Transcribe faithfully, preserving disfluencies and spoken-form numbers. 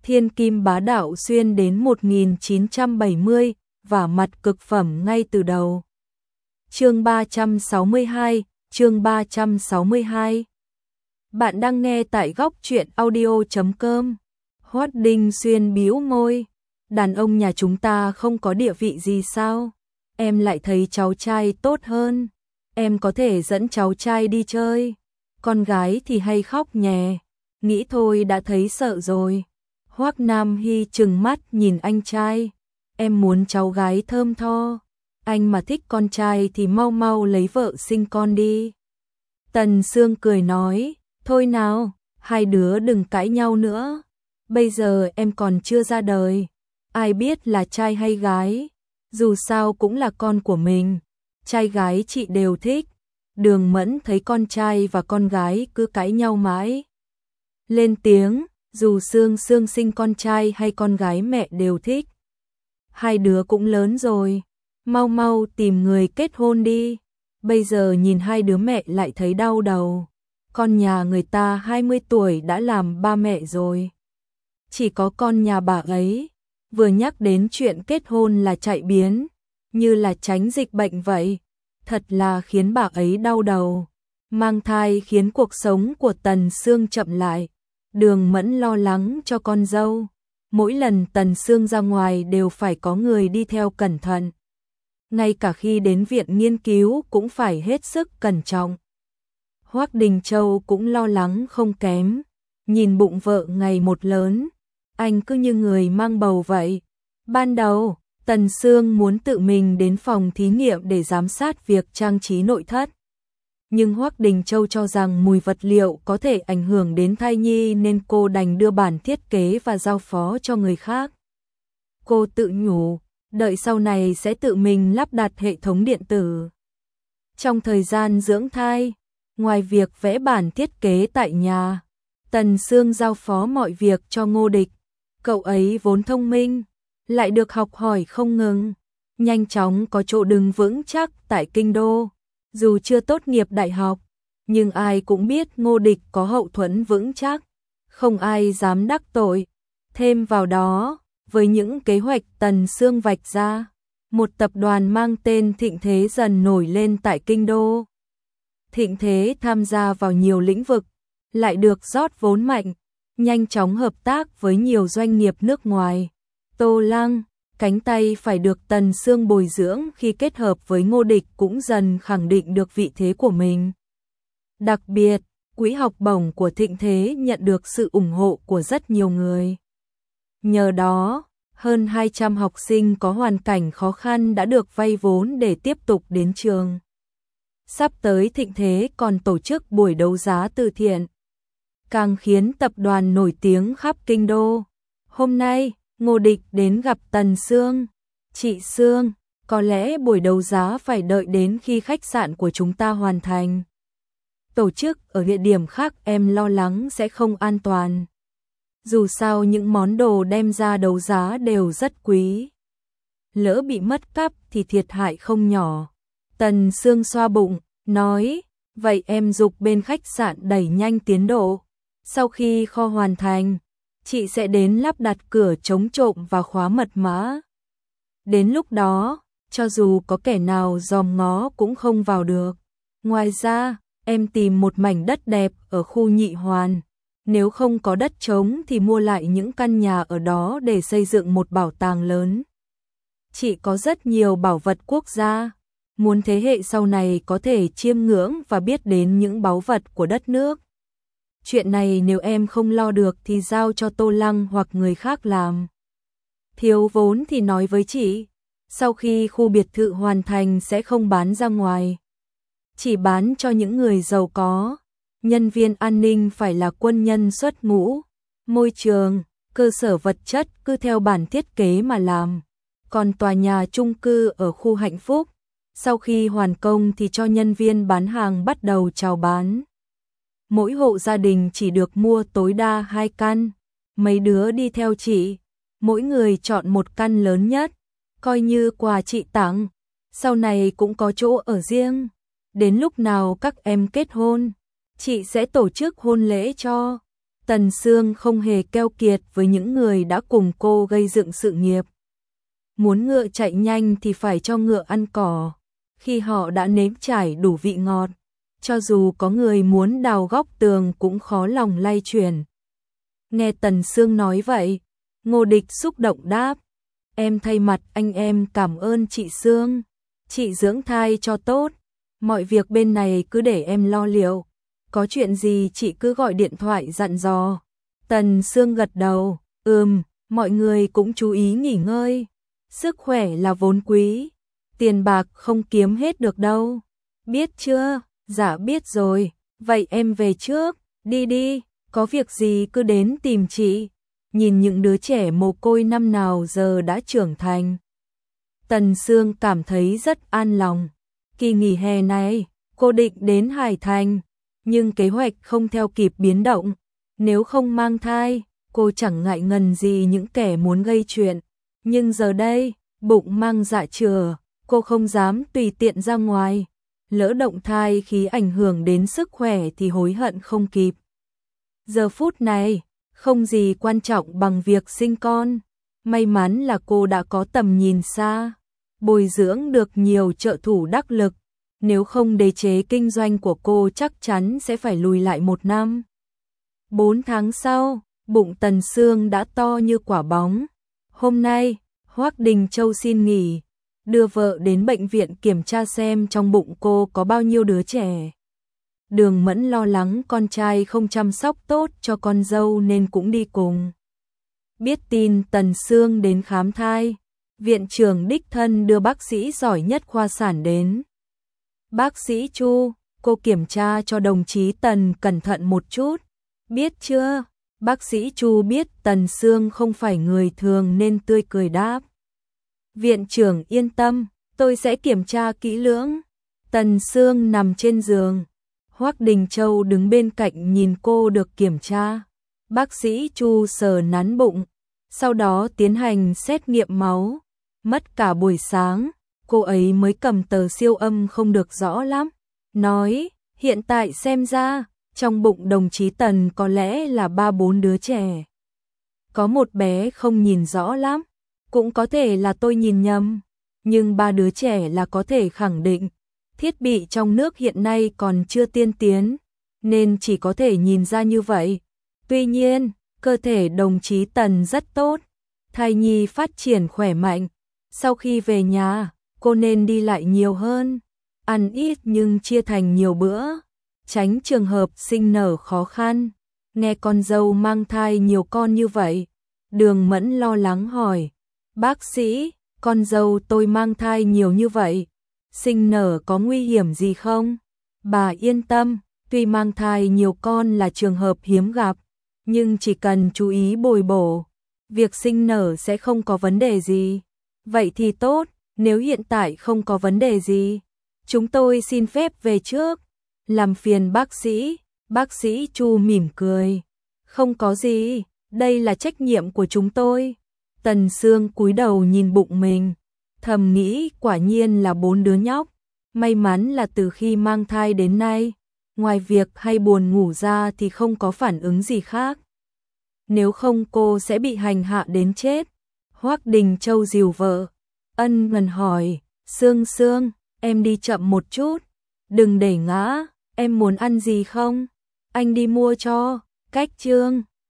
Thiên kim bá đạo xuyên đến một nghìn chín trăm bảy mươi, và mặt cực phẩm ngay từ đầu. Chương ba trăm sáu mươi hai, chương ba trăm sáu mươi hai. Bạn đang nghe tại góc truyện audio chấm com. Hoắc Đình Xuyên bĩu môi, đàn ông nhà chúng ta không có địa vị gì sao? Em lại thấy cháu trai tốt hơn. Em có thể dẫn cháu trai đi chơi. Con gái thì hay khóc nhè. Nghĩ thôi đã thấy sợ rồi. Hoắc Nam Hy trừng mắt nhìn anh trai. Em muốn cháu gái thơm tho. Anh mà thích con trai thì mau mau lấy vợ sinh con đi. Tần Sương cười nói, thôi nào, hai đứa đừng cãi nhau nữa. Bây giờ em còn chưa ra đời. Ai biết là trai hay gái. Dù sao cũng là con của mình. Trai gái chị đều thích. Đường Mẫn thấy con trai và con gái cứ cãi nhau mãi. Lên tiếng, dù Sương Sương sinh con trai hay con gái mẹ đều thích. Hai đứa cũng lớn rồi. Mau mau tìm người kết hôn đi. Bây giờ nhìn hai đứa mẹ lại thấy đau đầu. Con nhà người ta hai mươi tuổi đã làm ba mẹ rồi. Chỉ có con nhà bà ấy, vừa nhắc đến chuyện kết hôn là chạy biến, như là tránh dịch bệnh vậy. Thật là khiến bà ấy đau đầu. Mang thai khiến cuộc sống của Tần Sương chậm lại. Đường Mẫn lo lắng cho con dâu. Mỗi lần Tần Sương ra ngoài đều phải có người đi theo cẩn thận. Ngay cả khi đến viện nghiên cứu cũng phải hết sức cẩn trọng. Hoắc Đình Châu cũng lo lắng không kém. Nhìn bụng vợ ngày một lớn, anh cứ như người mang bầu vậy. Ban đầu, Tần Sương muốn tự mình đến phòng thí nghiệm để giám sát việc trang trí nội thất. Nhưng Hoắc Đình Châu cho rằng mùi vật liệu có thể ảnh hưởng đến thai nhi nên cô đành đưa bản thiết kế và giao phó cho người khác. Cô tự nhủ, đợi sau này sẽ tự mình lắp đặt hệ thống điện tử. Trong thời gian dưỡng thai, ngoài việc vẽ bản thiết kế tại nhà, Tần Sương giao phó mọi việc cho Ngô Địch. Cậu ấy vốn thông minh, lại được học hỏi không ngừng, nhanh chóng có chỗ đứng vững chắc tại kinh đô. Dù chưa tốt nghiệp đại học, nhưng ai cũng biết Ngô Địch có hậu thuẫn vững chắc, không ai dám đắc tội. Thêm vào đó, với những kế hoạch Tần Sương vạch ra, một tập đoàn mang tên Thịnh Thế dần nổi lên tại kinh đô. Thịnh Thế tham gia vào nhiều lĩnh vực, lại được rót vốn mạnh, nhanh chóng hợp tác với nhiều doanh nghiệp nước ngoài. Tô Lăng, cánh tay phải được Tần Sương bồi dưỡng khi kết hợp với Ngô Địch cũng dần khẳng định được vị thế của mình. Đặc biệt, quỹ học bổng của Thịnh Thế nhận được sự ủng hộ của rất nhiều người. Nhờ đó, hơn hai trăm học sinh có hoàn cảnh khó khăn đã được vay vốn để tiếp tục đến trường. Sắp tới Thịnh Thế còn tổ chức buổi đấu giá từ thiện, càng khiến tập đoàn nổi tiếng khắp kinh đô. Hôm nay, Ngô Địch đến gặp Tần Sương. Chị Sương, có lẽ buổi đấu giá phải đợi đến khi khách sạn của chúng ta hoàn thành. Tổ chức ở địa điểm khác em lo lắng sẽ không an toàn. Dù sao những món đồ đem ra đấu giá đều rất quý. Lỡ bị mất cắp thì thiệt hại không nhỏ. Tần Sương xoa bụng, nói, vậy em giục bên khách sạn đẩy nhanh tiến độ. Sau khi kho hoàn thành, chị sẽ đến lắp đặt cửa chống trộm và khóa mật mã. Đến lúc đó, cho dù có kẻ nào dòm ngó cũng không vào được. Ngoài ra, em tìm một mảnh đất đẹp ở khu Nhị Hoàn. Nếu không có đất trống thì mua lại những căn nhà ở đó để xây dựng một bảo tàng lớn. Chị có rất nhiều bảo vật quốc gia, muốn thế hệ sau này có thể chiêm ngưỡng và biết đến những báu vật của đất nước. Chuyện này nếu em không lo được thì giao cho Tô Lăng hoặc người khác làm. Thiếu vốn thì nói với chị, sau khi khu biệt thự hoàn thành sẽ không bán ra ngoài. Chỉ bán cho những người giàu có. Nhân viên an ninh phải là quân nhân xuất ngũ. Môi trường, cơ sở vật chất cứ theo bản thiết kế mà làm. Còn tòa nhà chung cư ở khu Hạnh Phúc, sau khi hoàn công thì cho nhân viên bán hàng bắt đầu chào bán. Mỗi hộ gia đình chỉ được mua tối đa hai căn. Mấy đứa đi theo chị, mỗi người chọn một căn lớn nhất, coi như quà chị tặng. Sau này cũng có chỗ ở riêng. Đến lúc nào các em kết hôn, chị sẽ tổ chức hôn lễ cho. Tần Sương không hề keo kiệt với những người đã cùng cô gây dựng sự nghiệp. Muốn ngựa chạy nhanh thì phải cho ngựa ăn cỏ. Khi họ đã nếm trải đủ vị ngọt, cho dù có người muốn đào góc tường cũng khó lòng lay chuyển. Nghe Tần Sương nói vậy, Ngô Địch xúc động đáp, em thay mặt anh em cảm ơn chị Sương. Chị dưỡng thai cho tốt, mọi việc bên này cứ để em lo liệu. Có chuyện gì chị cứ gọi điện thoại dặn dò. Tần Sương gật đầu, ừm, mọi người cũng chú ý nghỉ ngơi. Sức khỏe là vốn quý, tiền bạc không kiếm hết được đâu. Biết chưa? Dạ biết rồi, vậy em về trước, đi đi, có việc gì cứ đến tìm chị. Nhìn những đứa trẻ mồ côi năm nào giờ đã trưởng thành. Tần Sương cảm thấy rất an lòng. Kỳ nghỉ hè này, cô định đến Hải Thành, nhưng kế hoạch không theo kịp biến động. Nếu không mang thai, cô chẳng ngại ngần gì những kẻ muốn gây chuyện. Nhưng giờ đây, bụng mang dạ chửa, cô không dám tùy tiện ra ngoài. Lỡ động thai khi ảnh hưởng đến sức khỏe thì hối hận không kịp. Giờ phút này, không gì quan trọng bằng việc sinh con. May mắn là cô đã có tầm nhìn xa, bồi dưỡng được nhiều trợ thủ đắc lực. Nếu không đế chế kinh doanh của cô chắc chắn sẽ phải lùi lại một năm. Bốn tháng sau, bụng Tần Sương đã to như quả bóng. Hôm nay, Hoắc Đình Châu xin nghỉ, đưa vợ đến bệnh viện kiểm tra xem trong bụng cô có bao nhiêu đứa trẻ. Đường Mẫn lo lắng con trai không chăm sóc tốt cho con dâu nên cũng đi cùng. Biết tin Tần Sương đến khám thai, viện trưởng đích thân đưa bác sĩ giỏi nhất khoa sản đến. Bác sĩ Chu, cô kiểm tra cho đồng chí Tần cẩn thận một chút. Biết chưa? Bác sĩ Chu biết Tần Sương không phải người thường nên tươi cười đáp. Viện trưởng yên tâm, tôi sẽ kiểm tra kỹ lưỡng. Tần Sương nằm trên giường. Hoắc Đình Châu đứng bên cạnh nhìn cô được kiểm tra. Bác sĩ Chu sờ nắn bụng, sau đó tiến hành xét nghiệm máu. Mất cả buổi sáng, cô ấy mới cầm tờ siêu âm không được rõ lắm. Nói, hiện tại xem ra, trong bụng đồng chí Tần có lẽ là ba bốn đứa trẻ. Có một bé không nhìn rõ lắm, cũng có thể là tôi nhìn nhầm, nhưng ba đứa trẻ là có thể khẳng định. Thiết bị trong nước hiện nay còn chưa tiên tiến, nên chỉ có thể nhìn ra như vậy. Tuy nhiên, cơ thể đồng chí Tần rất tốt, thai nhi phát triển khỏe mạnh. Sau khi về nhà, cô nên đi lại nhiều hơn, ăn ít nhưng chia thành nhiều bữa, tránh trường hợp sinh nở khó khăn. Nghe con dâu mang thai nhiều con như vậy, Đường Mẫn lo lắng hỏi, bác sĩ, con dâu tôi mang thai nhiều như vậy, sinh nở có nguy hiểm gì không? Bà yên tâm, tuy mang thai nhiều con là trường hợp hiếm gặp, nhưng chỉ cần chú ý bồi bổ, việc sinh nở sẽ không có vấn đề gì. Vậy thì tốt, nếu hiện tại không có vấn đề gì, chúng tôi xin phép về trước. Làm phiền bác sĩ, bác sĩ Chu mỉm cười. Không có gì, đây là trách nhiệm của chúng tôi. Tần Sương cúi đầu nhìn bụng mình, thầm nghĩ quả nhiên là bốn đứa nhóc. May mắn là từ khi mang thai đến nay, ngoài việc hay buồn ngủ ra thì không có phản ứng gì khác. Nếu không cô sẽ bị hành hạ đến chết. Hoắc Đình Châu dìu vợ, ân cần hỏi, Sương Sương, em đi chậm một chút, đừng để ngã, em muốn ăn gì không? Anh đi mua cho. Cách Trương